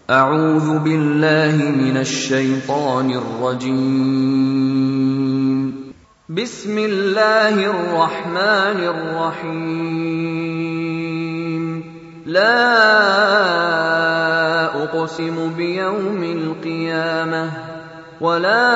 أعوذ بالله من الشيطان الرجيم. بسم الله الرحمن الرحيم. لا أقسم بيوم القيامة ولا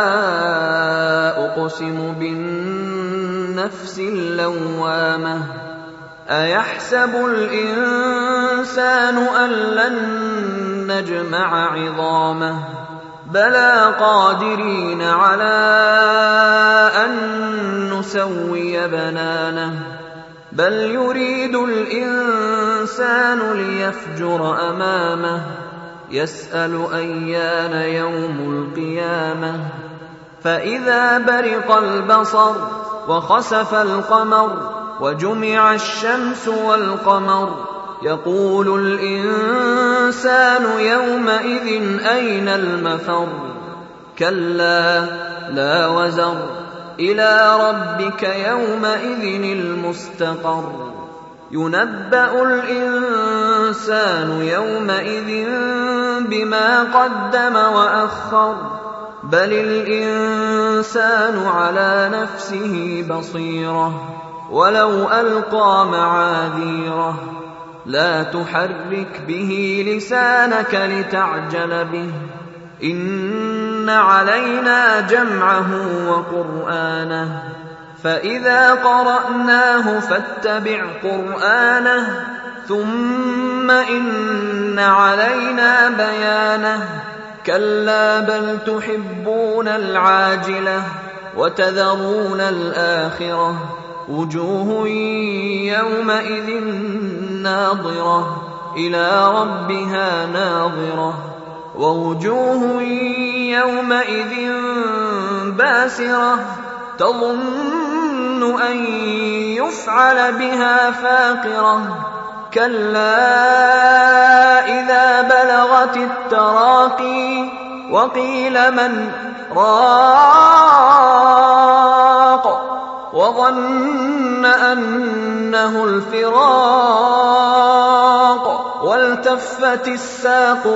أقسم بالنفس اللوامة. أيحسب الإنسان أن لن نجمع عظامه بلى قادرين على أن نسوي بنانه بل يريد الإنسان ليفجر أمامه يسأل أيان يوم القيامة فإذا برق البصر وخسف القمر وجمع الشمس والقمر يقول الإنسان يومئذ أين المفر كلا لا وزر إلى ربك يومئذ المستقر ينبأ الإنسان يومئذ بما قدم وأخر بل الإنسان على نفسه بصيرة ولو ألقى معاذيره لا تحرك به لسانك لتعجل به إن علينا جمعه وقرآنه فإذا قرأناه فاتبع قرآنه ثم إن علينا بيانه كلا بل تحبون العاجلة وتذرون الآخرة وجوه يومئذ ناظرة إلى ربها ناظرة ووجوه يومئذ باسرة تظن أن يفعل بها فاقرة كلا إذا بلغت التراقي وقيل من راق وظن أنه الفراق والتفت الساق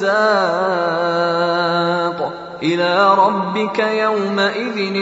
بالساق إلى ربك يومئذ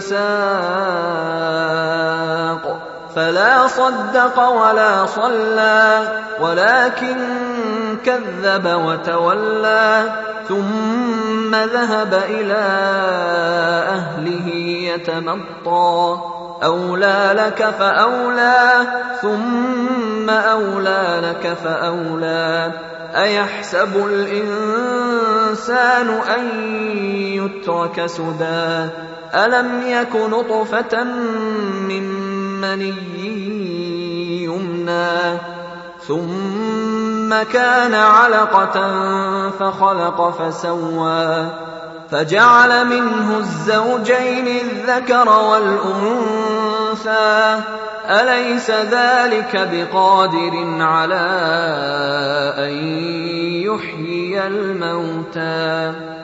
المساق فلا صدق ولا صلى ولكن كذب وتولى ثم ذهب إلى أهله يتمطى أولى لك فأولى ثم أولى لك فأولى أيحسب الإنسان أن يترك سدى ألم يك نطفة من مني يمنى ثم كان علقة فخلق فسوى فجعل منه الزوجين الذكر والأنثى أليس ذلك بقادر على أن يحيي الموتى